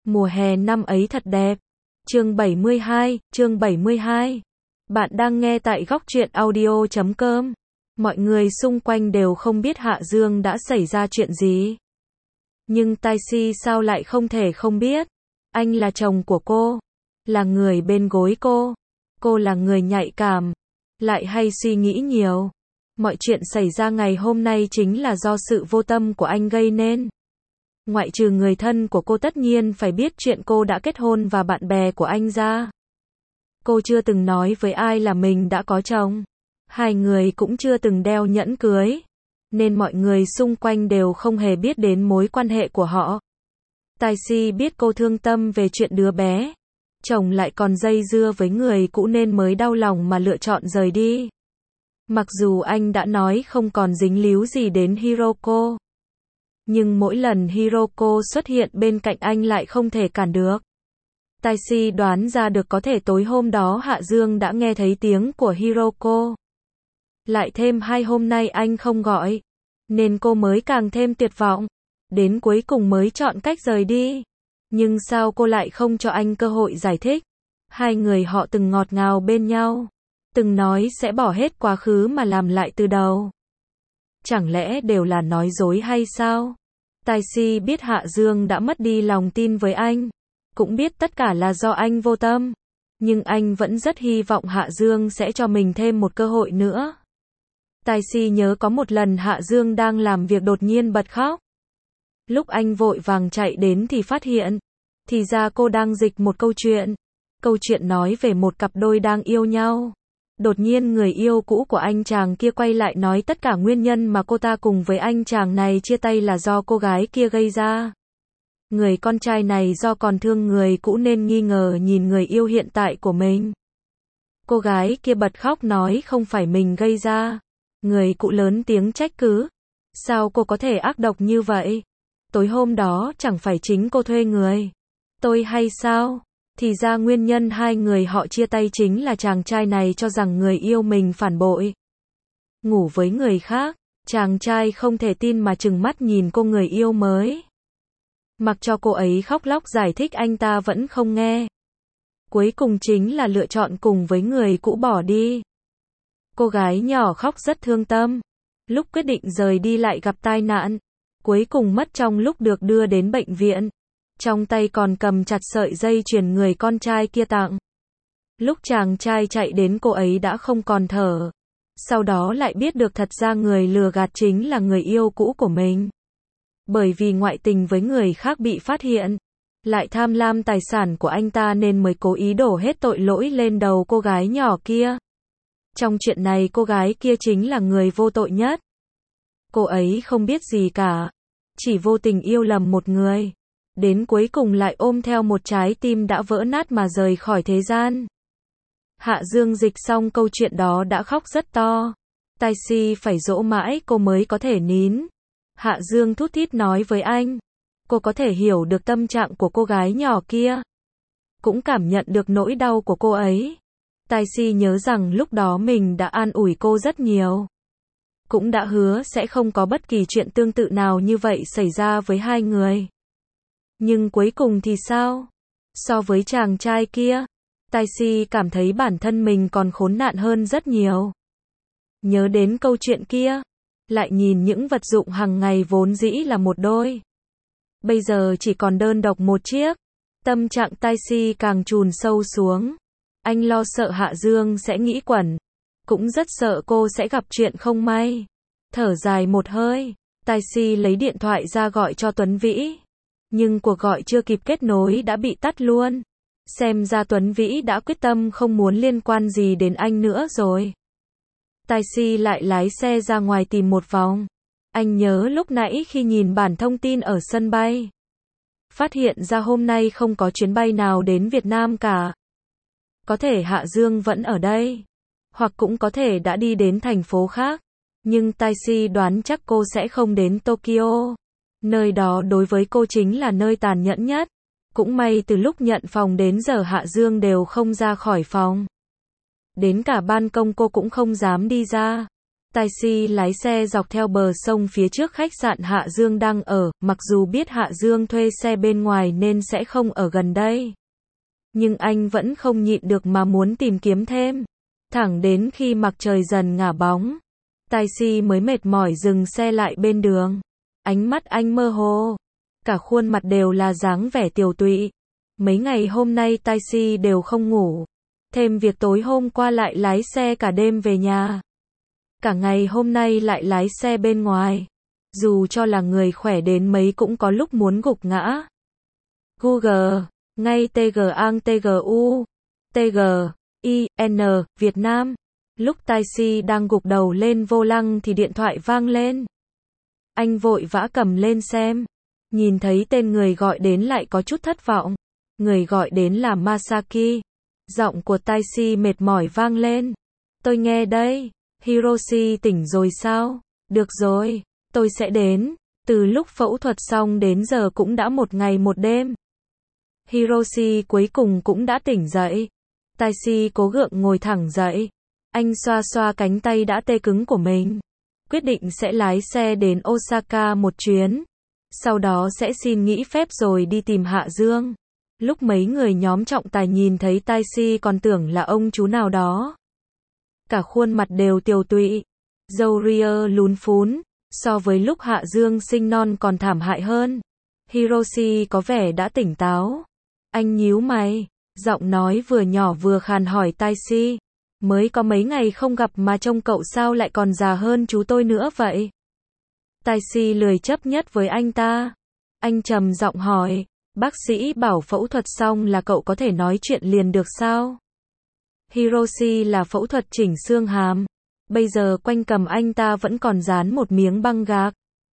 Mùa hè năm ấy thật đẹp. Chương 72. Bạn đang nghe tại góc truyện audio.com. Mọi người xung quanh đều không biết Hạ Dương đã xảy ra chuyện gì. Nhưng Taxi sao lại không thể không biết. Anh là chồng của cô, là người bên gối cô là người nhạy cảm, lại hay suy nghĩ nhiều. Mọi chuyện xảy ra ngày hôm nay chính là do sự vô tâm của anh gây nên. Ngoại trừ người thân của cô tất nhiên phải biết chuyện cô đã kết hôn và bạn bè của anh ra. Cô chưa từng nói với ai là mình đã có chồng. Hai người cũng chưa từng đeo nhẫn cưới. Nên mọi người xung quanh đều không hề biết đến mối quan hệ của họ. Taxi biết cô thương tâm về chuyện đứa bé. Chồng lại còn dây dưa với người cũ nên mới đau lòng mà lựa chọn rời đi. Mặc dù anh đã nói không còn dính líu gì đến Hiroko. Nhưng mỗi lần Hiroko xuất hiện bên cạnh anh lại không thể cản được. Taxi đoán ra được có thể tối hôm đó Hạ Dương đã nghe thấy tiếng của Hiroko. Lại thêm 2 hôm nay anh không gọi. Nên cô mới càng thêm tuyệt vọng. Đến cuối cùng mới chọn cách rời đi. Nhưng sao cô lại không cho anh cơ hội giải thích? Hai người họ từng ngọt ngào bên nhau. Từng nói sẽ bỏ hết quá khứ mà làm lại từ đầu. Chẳng lẽ đều là nói dối hay sao? Taxi biết Hạ Dương đã mất đi lòng tin với anh. Cũng biết tất cả là do anh vô tâm. Nhưng anh vẫn rất hy vọng Hạ Dương sẽ cho mình thêm một cơ hội nữa. Taxi nhớ có một lần Hạ Dương đang làm việc đột nhiên bật khóc. Lúc anh vội vàng chạy đến thì phát hiện. Thì ra cô đang dịch một câu chuyện. Câu chuyện nói về một cặp đôi đang yêu nhau. Đột nhiên người yêu cũ của anh chàng kia quay lại nói tất cả nguyên nhân mà cô ta cùng với anh chàng này chia tay là do cô gái kia gây ra. Người con trai này do còn thương người cũ nên nghi ngờ nhìn người yêu hiện tại của mình. Cô gái kia bật khóc nói không phải mình gây ra. Người cũ lớn tiếng trách cứ. Sao cô có thể ác độc như vậy? Tối hôm đó chẳng phải chính cô thuê người tôi hay sao? Thì ra nguyên nhân hai người họ chia tay chính là chàng trai này cho rằng người yêu mình phản bội. Ngủ với người khác, chàng trai không thể tin mà trừng mắt nhìn cô người yêu mới. Mặc cho cô ấy khóc lóc giải thích anh ta vẫn không nghe. Cuối cùng chính là lựa chọn cùng với người cũ bỏ đi. Cô gái nhỏ khóc rất thương tâm. Lúc quyết định rời đi lại gặp tai nạn. Cuối cùng mất trong lúc được đưa đến bệnh viện. Trong tay còn cầm chặt sợi dây chuyền người con trai kia tặng. Lúc chàng trai chạy đến cô ấy đã không còn thở. Sau đó lại biết được thật ra người lừa gạt chính là người yêu cũ của mình. Bởi vì ngoại tình với người khác bị phát hiện. Lại tham lam tài sản của anh ta nên mới cố ý đổ hết tội lỗi lên đầu cô gái nhỏ kia. Trong chuyện này cô gái kia chính là người vô tội nhất. Cô ấy không biết gì cả. Chỉ vô tình yêu lầm một người. Đến cuối cùng lại ôm theo một trái tim đã vỡ nát mà rời khỏi thế gian. Hạ Dương dịch xong câu chuyện đó đã khóc rất to. Taxi phải dỗ mãi cô mới có thể nín. Hạ Dương thút thít nói với anh. Cô có thể hiểu được tâm trạng của cô gái nhỏ kia. Cũng cảm nhận được nỗi đau của cô ấy. Taxi nhớ rằng lúc đó mình đã an ủi cô rất nhiều. Cũng đã hứa sẽ không có bất kỳ chuyện tương tự nào như vậy xảy ra với hai người. Nhưng cuối cùng thì sao? So với chàng trai kia, Taxi cảm thấy bản thân mình còn khốn nạn hơn rất nhiều. Nhớ đến câu chuyện kia, lại nhìn những vật dụng hàng ngày vốn dĩ là một đôi. Bây giờ chỉ còn đơn độc một chiếc. Tâm trạng Taxi càng chùn sâu xuống. Anh lo sợ Hạ Dương sẽ nghĩ quẩn. Cũng rất sợ cô sẽ gặp chuyện không may. Thở dài một hơi, Taxi lấy điện thoại ra gọi cho Tuấn Vĩ. Nhưng cuộc gọi chưa kịp kết nối đã bị tắt luôn. Xem ra Tuấn Vĩ đã quyết tâm không muốn liên quan gì đến anh nữa rồi. Taxi lại lái xe ra ngoài tìm một vòng. Anh nhớ lúc nãy khi nhìn bản thông tin ở sân bay. Phát hiện ra hôm nay không có chuyến bay nào đến Việt Nam cả. Có thể Hạ Dương vẫn ở đây. Hoặc cũng có thể đã đi đến thành phố khác. Nhưng Taxi đoán chắc cô sẽ không đến Tokyo. Nơi đó đối với cô chính là nơi tàn nhẫn nhất. Cũng may từ lúc nhận phòng đến giờ Hạ Dương đều không ra khỏi phòng. Đến cả ban công cô cũng không dám đi ra. Taxi lái xe dọc theo bờ sông phía trước khách sạn Hạ Dương đang ở, mặc dù biết Hạ Dương thuê xe bên ngoài nên sẽ không ở gần đây. Nhưng anh vẫn không nhịn được mà muốn tìm kiếm thêm. Thẳng đến khi mặt trời dần ngả bóng, Taxi mới mệt mỏi dừng xe lại bên đường. Ánh mắt anh mơ hồ, cả khuôn mặt đều là dáng vẻ tiều tụy. Mấy ngày hôm nay Taxi đều không ngủ. Thêm việc tối hôm qua lại lái xe cả đêm về nhà. Cả ngày hôm nay lại lái xe bên ngoài. Dù cho là người khỏe đến mấy cũng có lúc muốn gục ngã. Google, ngay TGU, TGIN, Việt Nam. Lúc Taxi đang gục đầu lên vô lăng thì điện thoại vang lên. Anh vội vã cầm lên xem. Nhìn thấy tên người gọi đến lại có chút thất vọng. Người gọi đến là Masaki. Giọng của Taxi mệt mỏi vang lên. Tôi nghe đây. Hiroshi tỉnh rồi sao? Được rồi, tôi sẽ đến. Từ lúc phẫu thuật xong đến giờ cũng đã một ngày một đêm. Hiroshi cuối cùng cũng đã tỉnh dậy. Taxi cố gượng ngồi thẳng dậy. Anh xoa xoa cánh tay đã tê cứng của mình. Quyết định sẽ lái xe đến Osaka một chuyến. Sau đó sẽ xin nghỉ phép rồi đi tìm Hạ Dương. Lúc mấy người nhóm trọng tài nhìn thấy Taxi còn tưởng là ông chú nào đó. Cả khuôn mặt đều tiều tụy. Râu ria lún phún. So với lúc Hạ Dương sinh non còn thảm hại hơn. Hiroshi có vẻ đã tỉnh táo. Anh nhíu mày. Giọng nói vừa nhỏ vừa khàn hỏi Taxi. Mới có mấy ngày không gặp mà trông cậu sao lại còn già hơn chú tôi nữa vậy? Taxi lười chấp nhất với anh ta. Anh trầm giọng hỏi. Bác sĩ bảo phẫu thuật xong là cậu có thể nói chuyện liền được sao? Hiroshi là phẫu thuật chỉnh xương hàm. Bây giờ quanh cằm anh ta vẫn còn dán một miếng băng gạc.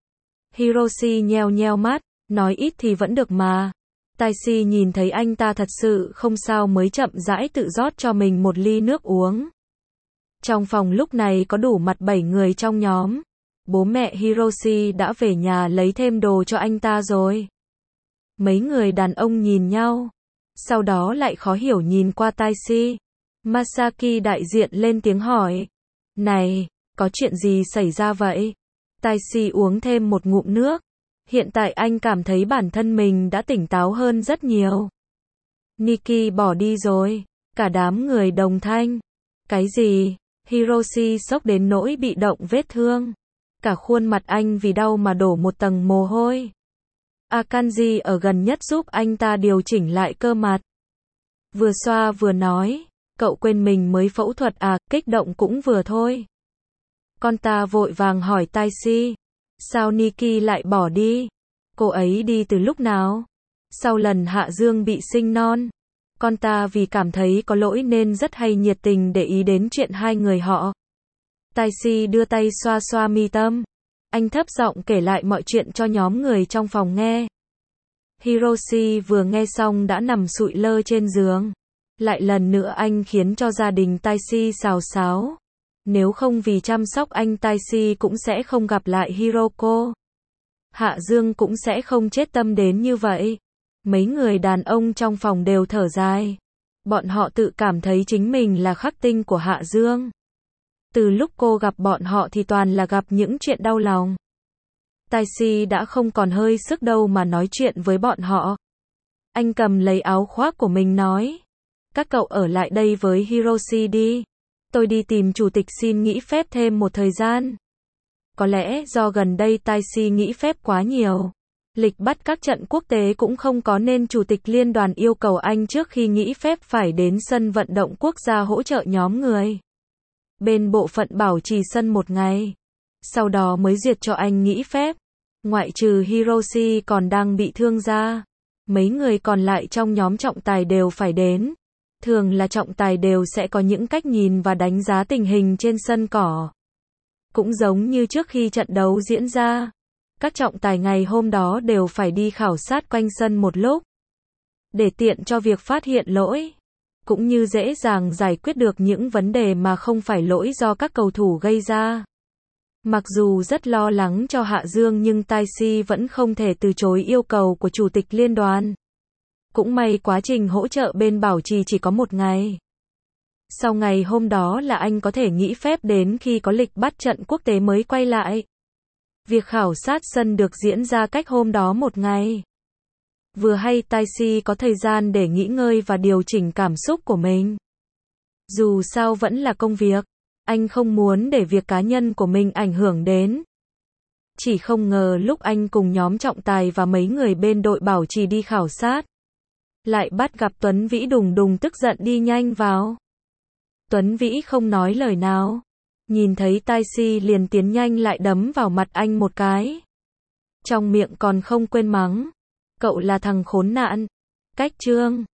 Hiroshi nheo nheo mắt, nói ít thì vẫn được mà. Taxi nhìn thấy anh ta thật sự không sao mới chậm rãi tự rót cho mình một ly nước uống. Trong phòng lúc này có đủ mặt 7 người trong nhóm. Bố mẹ Hiroshi đã về nhà lấy thêm đồ cho anh ta rồi. Mấy người đàn ông nhìn nhau. Sau đó lại khó hiểu nhìn qua Taxi. Masaki đại diện lên tiếng hỏi. Này, có chuyện gì xảy ra vậy? Taxi uống thêm một ngụm nước. Hiện tại anh cảm thấy bản thân mình đã tỉnh táo hơn rất nhiều. Nikki bỏ đi rồi. Cả đám người đồng thanh. Cái gì? Hiroshi sốc đến nỗi bị động vết thương. Cả khuôn mặt anh vì đau mà đổ một tầng mồ hôi. Akanji ở gần nhất giúp anh ta điều chỉnh lại cơ mặt. Vừa xoa vừa nói. Cậu quên mình mới phẫu thuật à, kích động cũng vừa thôi. Con ta vội vàng hỏi Taxi. Sao Nikki lại bỏ đi? Cô ấy đi từ lúc nào? Sau lần Hạ Dương bị sinh non. Con ta vì cảm thấy có lỗi nên rất hay nhiệt tình để ý đến chuyện hai người họ. Taxi đưa tay xoa xoa mi tâm. Anh thấp giọng kể lại mọi chuyện cho nhóm người trong phòng nghe. Hiroshi vừa nghe xong đã nằm sụi lơ trên giường. Lại lần nữa anh khiến cho gia đình Taxi xào xáo. Nếu không vì chăm sóc anh Taxi cũng sẽ không gặp lại Hiroko. Hạ Dương cũng sẽ không chết tâm đến như vậy. Mấy người đàn ông trong phòng đều thở dài. Bọn họ tự cảm thấy chính mình là khắc tinh của Hạ Dương. Từ lúc cô gặp bọn họ thì toàn là gặp những chuyện đau lòng. Taxi đã không còn hơi sức đâu mà nói chuyện với bọn họ. Anh cầm lấy áo khoác của mình nói. Các cậu ở lại đây với Hiroshi đi. Tôi đi tìm chủ tịch xin nghỉ phép thêm một thời gian. Có lẽ do gần đây Taxi nghỉ phép quá nhiều. Lịch bắt các trận quốc tế cũng không có nên chủ tịch liên đoàn yêu cầu anh trước khi nghỉ phép phải đến sân vận động quốc gia hỗ trợ nhóm người. Bên bộ phận bảo trì sân một ngày. Sau đó mới duyệt cho anh nghỉ phép. Ngoại trừ Hiroshi còn đang bị thương ra. Mấy người còn lại trong nhóm trọng tài đều phải đến. Thường là trọng tài đều sẽ có những cách nhìn và đánh giá tình hình trên sân cỏ. Cũng giống như trước khi trận đấu diễn ra. Các trọng tài ngày hôm đó đều phải đi khảo sát quanh sân một lúc. Để tiện cho việc phát hiện lỗi. Cũng như dễ dàng giải quyết được những vấn đề mà không phải lỗi do các cầu thủ gây ra. Mặc dù rất lo lắng cho Hạ Dương nhưng Taxi vẫn không thể từ chối yêu cầu của chủ tịch liên đoàn. Cũng may quá trình hỗ trợ bên bảo trì chỉ có một ngày. Sau ngày hôm đó là anh có thể nghỉ phép đến khi có lịch bắt trận quốc tế mới quay lại. Việc khảo sát sân được diễn ra cách hôm đó một ngày. Vừa hay Taxi có thời gian để nghỉ ngơi và điều chỉnh cảm xúc của mình. Dù sao vẫn là công việc, anh không muốn để việc cá nhân của mình ảnh hưởng đến. Chỉ không ngờ lúc anh cùng nhóm trọng tài và mấy người bên đội bảo trì đi khảo sát, lại bắt gặp Tuấn Vĩ đùng đùng tức giận đi nhanh vào. Tuấn Vĩ không nói lời nào. Nhìn thấy Taxi liền tiến nhanh lại đấm vào mặt anh một cái. Trong miệng còn không quên mắng. Cậu là thằng khốn nạn. Cách chương